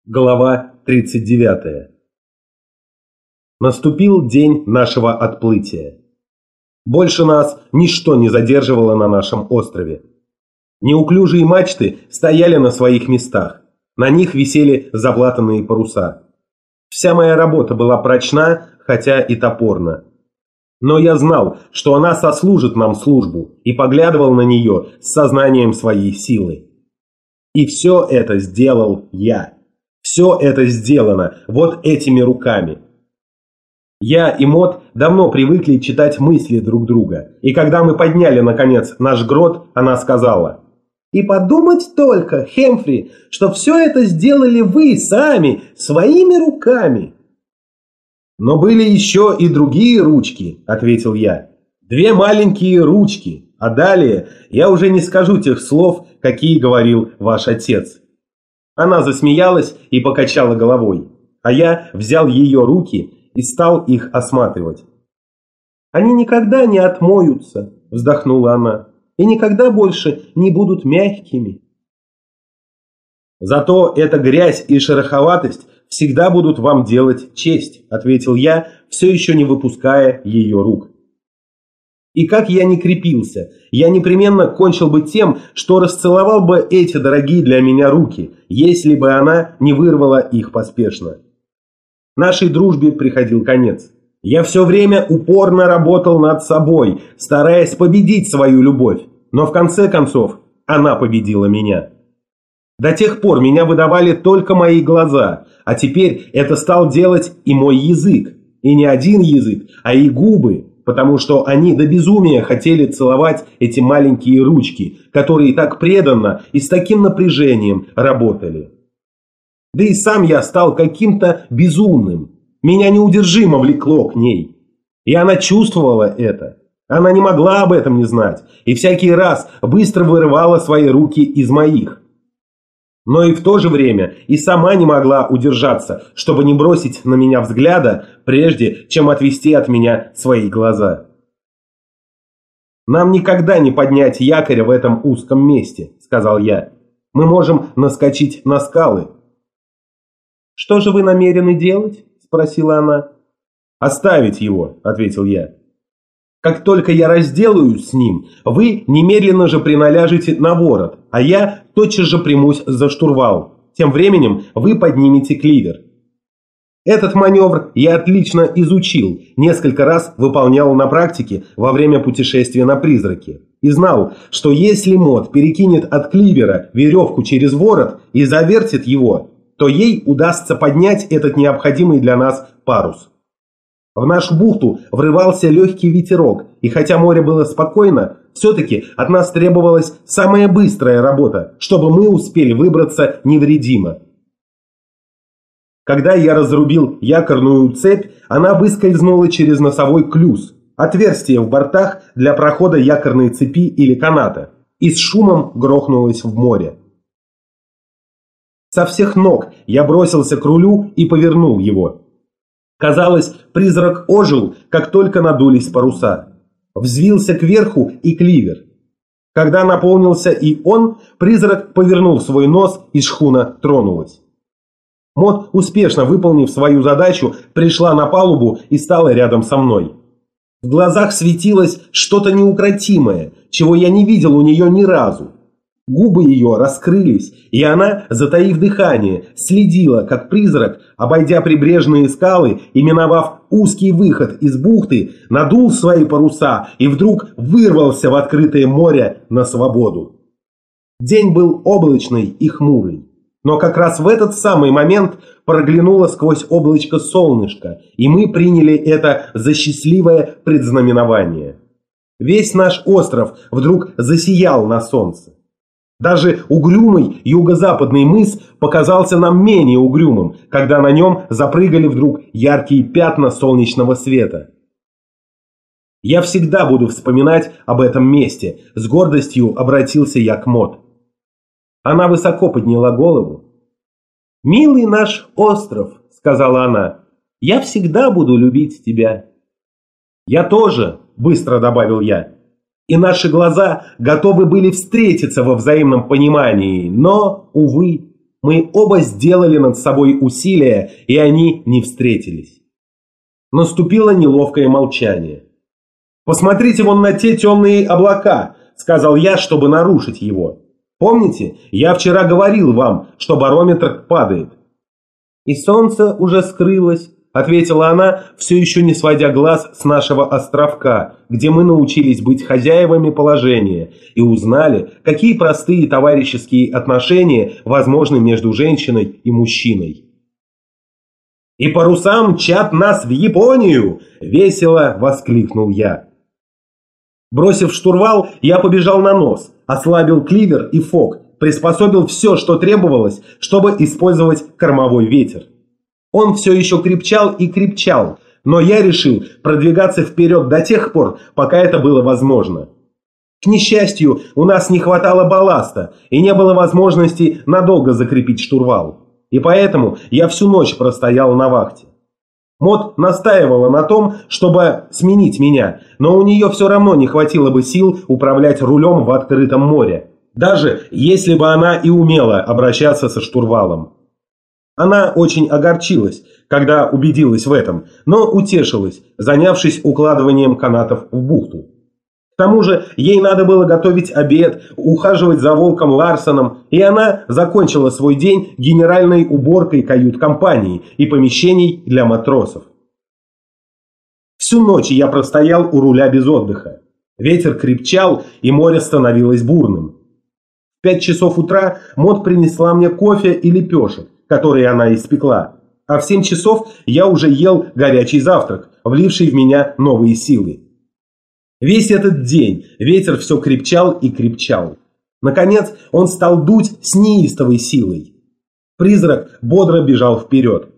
Глава 39. Наступил день нашего отплытия. Больше нас ничто не задерживало на нашем острове. Неуклюжие мачты стояли на своих местах, на них висели заплатанные паруса. Вся моя работа была прочна, хотя и топорна. Но я знал, что она сослужит нам службу, и поглядывал на нее с сознанием своей силы. И все это сделал я. Все это сделано вот этими руками. Я и Мот давно привыкли читать мысли друг друга, и когда мы подняли, наконец, наш грот, она сказала: «И подумать только, Хэмфри, что все это сделали вы сами, своими руками». «Но были еще и другие ручки», — ответил я. «Две маленькие ручки, а далее я уже не скажу тех слов, какие говорил ваш отец». Она засмеялась и покачала головой, а я взял ее руки и стал их осматривать. «Они никогда не отмоются», — вздохнула она, — «и никогда больше не будут мягкими». «Зато эта грязь и шероховатость всегда будут вам делать честь», — ответил я, все еще не выпуская ее рук. И как я ни крепился, я непременно кончил бы тем, что расцеловал бы эти дорогие для меня руки, если бы она не вырвала их поспешно. Нашей дружбе приходил конец. Я все время упорно работал над собой, стараясь победить свою любовь, но в конце концов она победила меня. До тех пор меня выдавали только мои глаза, а теперь это стал делать и мой язык, и не один язык, а и губы, потому что они до безумия хотели целовать эти маленькие ручки, которые так преданно и с таким напряжением работали. Да и сам я стал каким-то безумным. Меня неудержимо влекло к ней. И она чувствовала это. Она не могла об этом не знать, и всякий раз быстро вырывала свои руки из моих. Но и в то же время и сама не могла удержаться, чтобы не бросить на меня взгляда, прежде чем отвести от меня свои глаза. «Нам никогда не поднять якоря в этом узком месте», — сказал я. «Мы можем наскочить на скалы». «Что же вы намерены делать?» — спросила она. «Оставить его», — ответил я. «Как только я разделаюсь с ним, вы немедленно же приналяжете на ворот, а я тотчас же примусь за штурвал. Тем временем вы поднимете кливер». Этот маневр я отлично изучил, несколько раз выполнял на практике во время путешествия на призраке. И знал, что если Мот перекинет от кливера веревку через ворот и завертит его, то ей удастся поднять этот необходимый для нас парус. В нашу бухту врывался легкий ветерок, и хотя море было спокойно, все-таки от нас требовалась самая быстрая работа, чтобы мы успели выбраться невредимо. Когда я разрубил якорную цепь, она выскользнула через носовой клюз, отверстие в бортах для прохода якорной цепи или каната, и с шумом грохнулась в море. Со всех ног я бросился к рулю и повернул его. Казалось, призрак ожил, как только надулись паруса. Взвился кверху и кливер. Когда наполнился и он, призрак повернул свой нос, и шхуна тронулась. Мот, успешно выполнив свою задачу, пришла на палубу и стала рядом со мной. В глазах светилось что-то неукротимое, чего я не видел у нее ни разу. Губы ее раскрылись, и она, затаив дыхание, следила, как призрак, обойдя прибрежные скалы и миновав узкий выход из бухты, надул свои паруса и вдруг вырвался в открытое море на свободу. День был облачный и хмурый, но как раз в этот самый момент проглянуло сквозь облачко солнышко, и мы приняли это за счастливое предзнаменование. Весь наш остров вдруг засиял на солнце. Даже угрюмый юго-западный мыс показался нам менее угрюмым, когда на нем запрыгали вдруг яркие пятна солнечного света. Я всегда буду вспоминать об этом месте, с гордостью обратился я к Мот. Она высоко подняла голову. «Милый наш остров», — сказала она, — «я всегда буду любить тебя». «Я тоже», — быстро добавил я. И наши глаза готовы были встретиться во взаимном понимании, но, увы, Мы оба сделали над собой усилия, и они не встретились. Наступило неловкое молчание. «Посмотрите вон на те темные облака», — сказал я, чтобы нарушить его. «Помните, я вчера говорил вам, что барометр падает». «И солнце уже скрылось», — ответила она, все еще не сводя глаз с нашего островка, где мы научились быть хозяевами положения и узнали, какие простые товарищеские отношения возможны между женщиной и мужчиной. «И паруса мчат нас в Японию!» — весело воскликнул я. Бросив штурвал, я побежал на нос, ослабил кливер и фок, приспособил все, что требовалось, чтобы использовать кормовой ветер. Он все еще крепчал и крепчал, но я решил продвигаться вперед до тех пор, пока это было возможно. К несчастью, у нас не хватало балласта и не было возможности надолго закрепить штурвал. И поэтому я всю ночь простоял на вахте. Мот настаивала на том, чтобы сменить меня, но у нее все равно не хватило бы сил управлять рулем в открытом море, даже если бы она и умела обращаться со штурвалом. Она очень огорчилась, когда убедилась в этом, но утешилась, занявшись укладыванием канатов в бухту. К тому же ей надо было готовить обед, ухаживать за Волком Ларсеном, и она закончила свой день генеральной уборкой кают-компании и помещений для матросов. Всю ночь я простоял у руля без отдыха. Ветер крепчал, и море становилось бурным. В 5 часов утра Мот принесла мне кофе и лепешек, которые она испекла, а в 7 часов я уже ел горячий завтрак, вливший в меня новые силы. Весь этот день ветер все крепчал и крепчал. Наконец он стал дуть с неистовой силой. Призрак бодро бежал вперед.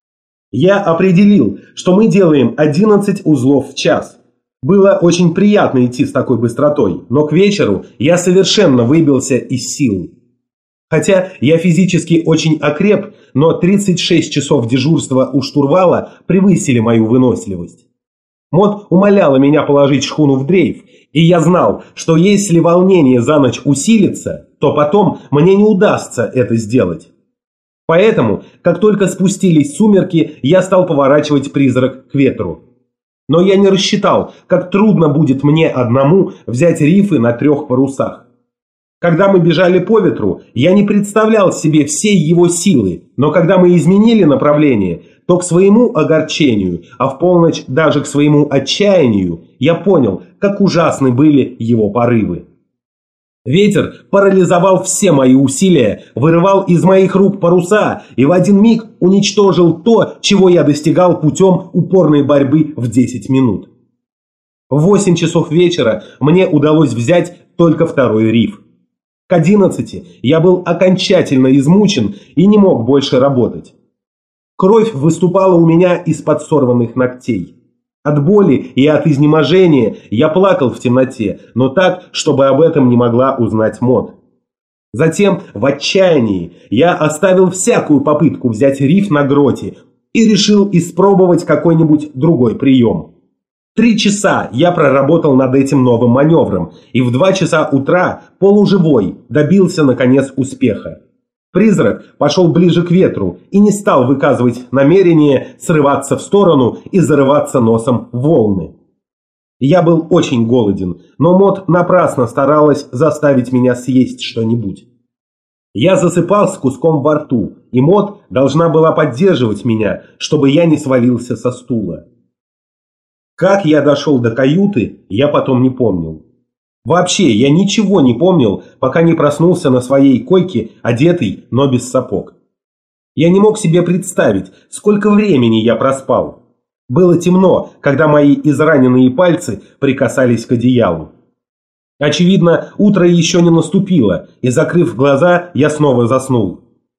Я определил, что мы делаем 11 узлов в час. Было очень приятно идти с такой быстротой, но к вечеру я совершенно выбился из сил. Хотя я физически очень окреп, но 36 часов дежурства у штурвала превысили мою выносливость. Мот умоляла меня положить шхуну в дрейф, и я знал, что если волнение за ночь усилится, то потом мне не удастся это сделать. Поэтому, как только спустились сумерки, я стал поворачивать призрак к ветру. Но я не рассчитал, как трудно будет мне одному взять рифы на 3 парусах. Когда мы бежали по ветру, я не представлял себе всей его силы, но когда мы изменили направление, то к своему огорчению, а в полночь даже к своему отчаянию, я понял, как ужасны были его порывы. Ветер парализовал все мои усилия, вырывал из моих рук паруса и в один миг уничтожил то, чего я достигал путем упорной борьбы в 10 минут. В 8 часов вечера мне удалось взять только 2-й риф. К 11 я был окончательно измучен и не мог больше работать. Кровь выступала у меня из-под сорванных ногтей. От боли и от изнеможения я плакал в темноте, но так, чтобы об этом не могла узнать Мот. Затем, в отчаянии, я оставил всякую попытку взять риф на гроте и решил испробовать какой-нибудь другой прием. 3 часа я проработал над этим новым маневром, и в 2 часа утра, полуживой, добился наконец успеха. Призрак пошел ближе к ветру и не стал выказывать намерение срываться в сторону и зарываться носом в волны. Я был очень голоден, но Мот напрасно старалась заставить меня съесть что-нибудь. Я засыпал с куском во рту, и Мот должна была поддерживать меня, чтобы я не свалился со стула. Как я дошел до каюты, я потом не помнил. Вообще, я ничего не помнил, пока не проснулся на своей койке, одетый, но без сапог. Я не мог себе представить, сколько времени я проспал. Было темно, когда мои израненные пальцы прикасались к одеялу. Очевидно, утро еще не наступило, и, закрыв глаза, я снова заснул.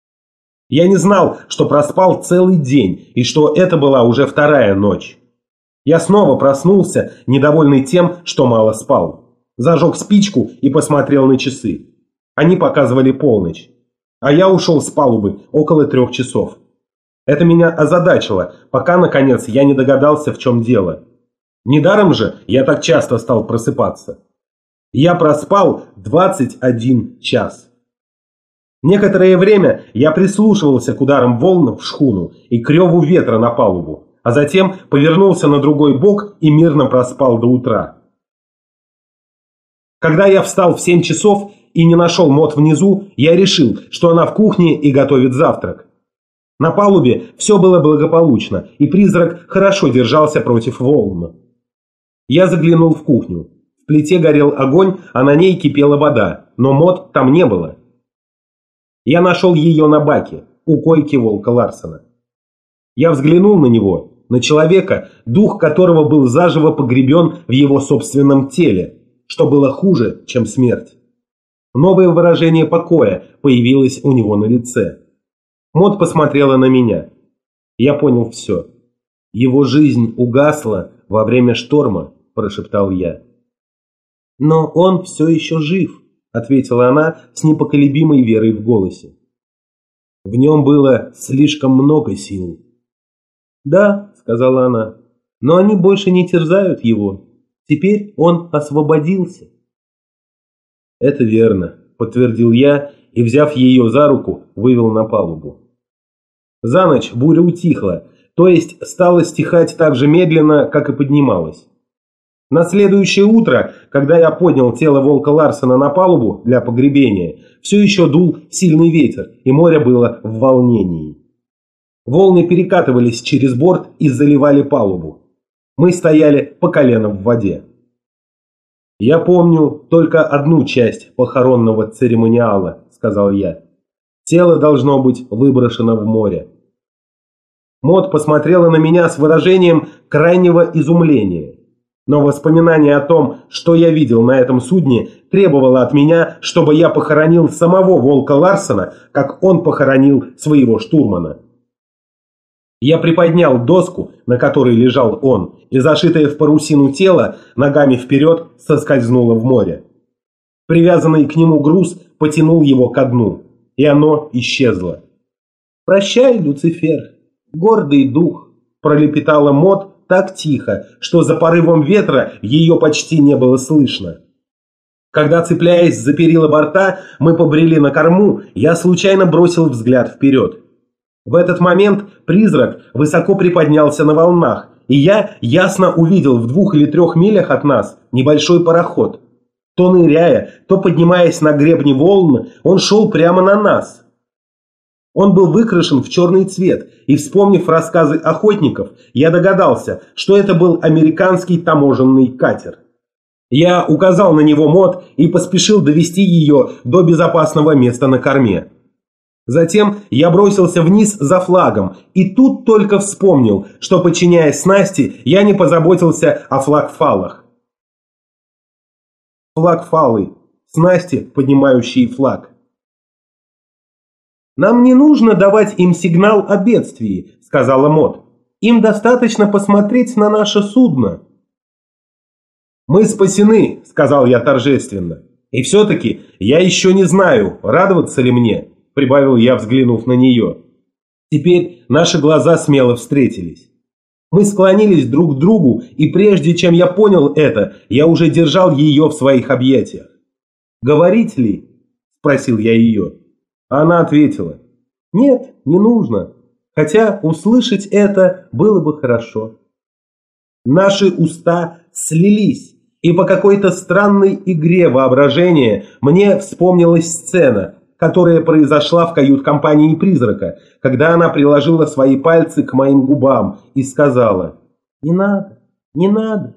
Я не знал, что проспал целый день, и что это была уже 2-я ночь. Я снова проснулся, недовольный тем, что мало спал. Зажег спичку и посмотрел на часы. Они показывали полночь. А я ушел с палубы около 3 часов. Это меня озадачило, пока, наконец, я не догадался, в чем дело. Недаром же я так часто стал просыпаться. Я проспал 21 час. Некоторое время я прислушивался к ударам волн в шхуну и к реву ветра на палубу, а затем повернулся на другой бок и мирно проспал до утра. Когда я встал в 7 часов и не нашел Мот внизу, я решил, что она в кухне и готовит завтрак. На палубе все было благополучно, и призрак хорошо держался против волн. Я заглянул в кухню. В плите горел огонь, а на ней кипела вода, но Мот там не было. Я нашел ее на баке, у койки волка Ларсена. Я взглянул на него, на человека, дух которого был заживо погребен в его собственном теле, что было хуже, чем смерть. Новое выражение покоя появилось у него на лице. Мот посмотрела на меня. Я понял все. «Его жизнь угасла во время шторма», – прошептал я. «Но он все еще жив», – ответила она с непоколебимой верой в голосе. «В нем было слишком много сил». «Да», – сказала она, – «но они больше не терзают его. Теперь он освободился». «Это верно», – подтвердил я и, взяв ее за руку, вывел на палубу. За ночь буря утихла, то есть стала стихать так же медленно, как и поднималась. На следующее утро, когда я поднял тело волка Ларсена на палубу для погребения, все еще дул сильный ветер, и море было в волнении. Волны перекатывались через борт и заливали палубу. Мы стояли по колено в воде. «Я помню только одну часть похоронного церемониала», — сказал я. «Тело должно быть выброшено в море». Мот посмотрела на меня с выражением крайнего изумления. Но воспоминание о том, что я видел на этом судне, требовало от меня, чтобы я похоронил самого волка Ларсена, как он похоронил своего штурмана. Я приподнял доску, на которой лежал он, и зашитое в парусину тело ногами вперед соскользнуло в море. Привязанный к нему груз потянул его ко дну, и оно исчезло. «Прощай, Люцифер, гордый дух», – пролепетала Мот так тихо, что за порывом ветра ее почти не было слышно. Когда, цепляясь за перила борта, мы побрели на корму, я случайно бросил взгляд вперед. В этот момент призрак высоко приподнялся на волнах, и я ясно увидел в 2 или 3 милях от нас небольшой пароход. То ныряя, то поднимаясь на гребни волн, он шел прямо на нас. Он был выкрашен в черный цвет, и, вспомнив рассказы охотников, я догадался, что это был американский таможенный катер. Я указал на него Мот и поспешил довести ее до безопасного места на корме. Затем я бросился вниз за флагом, и тут только вспомнил, что, подчиняясь снасти, я не позаботился о флагфалах. Флагфалы – снасти, поднимающие флаг. «Нам не нужно давать им сигнал о бедствии», – сказала Мот. «Им достаточно посмотреть на наше судно». «Мы спасены», – сказал я торжественно. «И все-таки я еще не знаю, радоваться ли мне», – прибавил я, взглянув на нее. Теперь наши глаза смело встретились. Мы склонились друг к другу, и прежде чем я понял это, я уже держал ее в своих объятиях. «Говорить ли?» – спросил я ее. Она ответила: «Нет, не нужно, хотя услышать это было бы хорошо». Наши уста слились, и по какой-то странной игре воображения мне вспомнилась сцена, которая произошла в кают-компании призрака, когда она приложила свои пальцы к моим губам и сказала: «Не надо, не надо».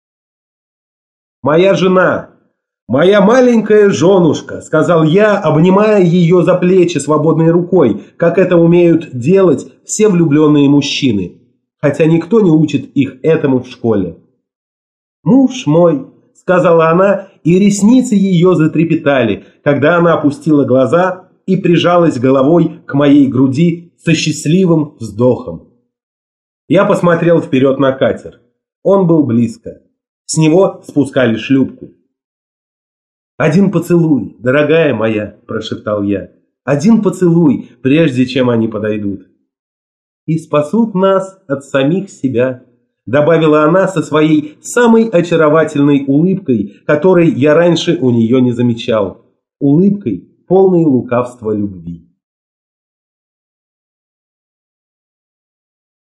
«Моя жена! Моя маленькая женушка», — сказал я, обнимая ее за плечи свободной рукой, как это умеют делать все влюбленные мужчины, хотя никто не учит их этому в школе. «Муж мой», — сказала она, и ресницы ее затрепетали, когда она опустила глаза и прижалась головой к моей груди со счастливым вздохом. Я посмотрел вперед на катер. Он был близко. С него спускали шлюпку. «Один поцелуй, дорогая моя», – прошептал я. «Один поцелуй, прежде чем они подойдут. И спасут нас от самих себя», – добавила она со своей самой очаровательной улыбкой, которой я раньше у нее не замечал. Улыбкой, полный лукавства любви.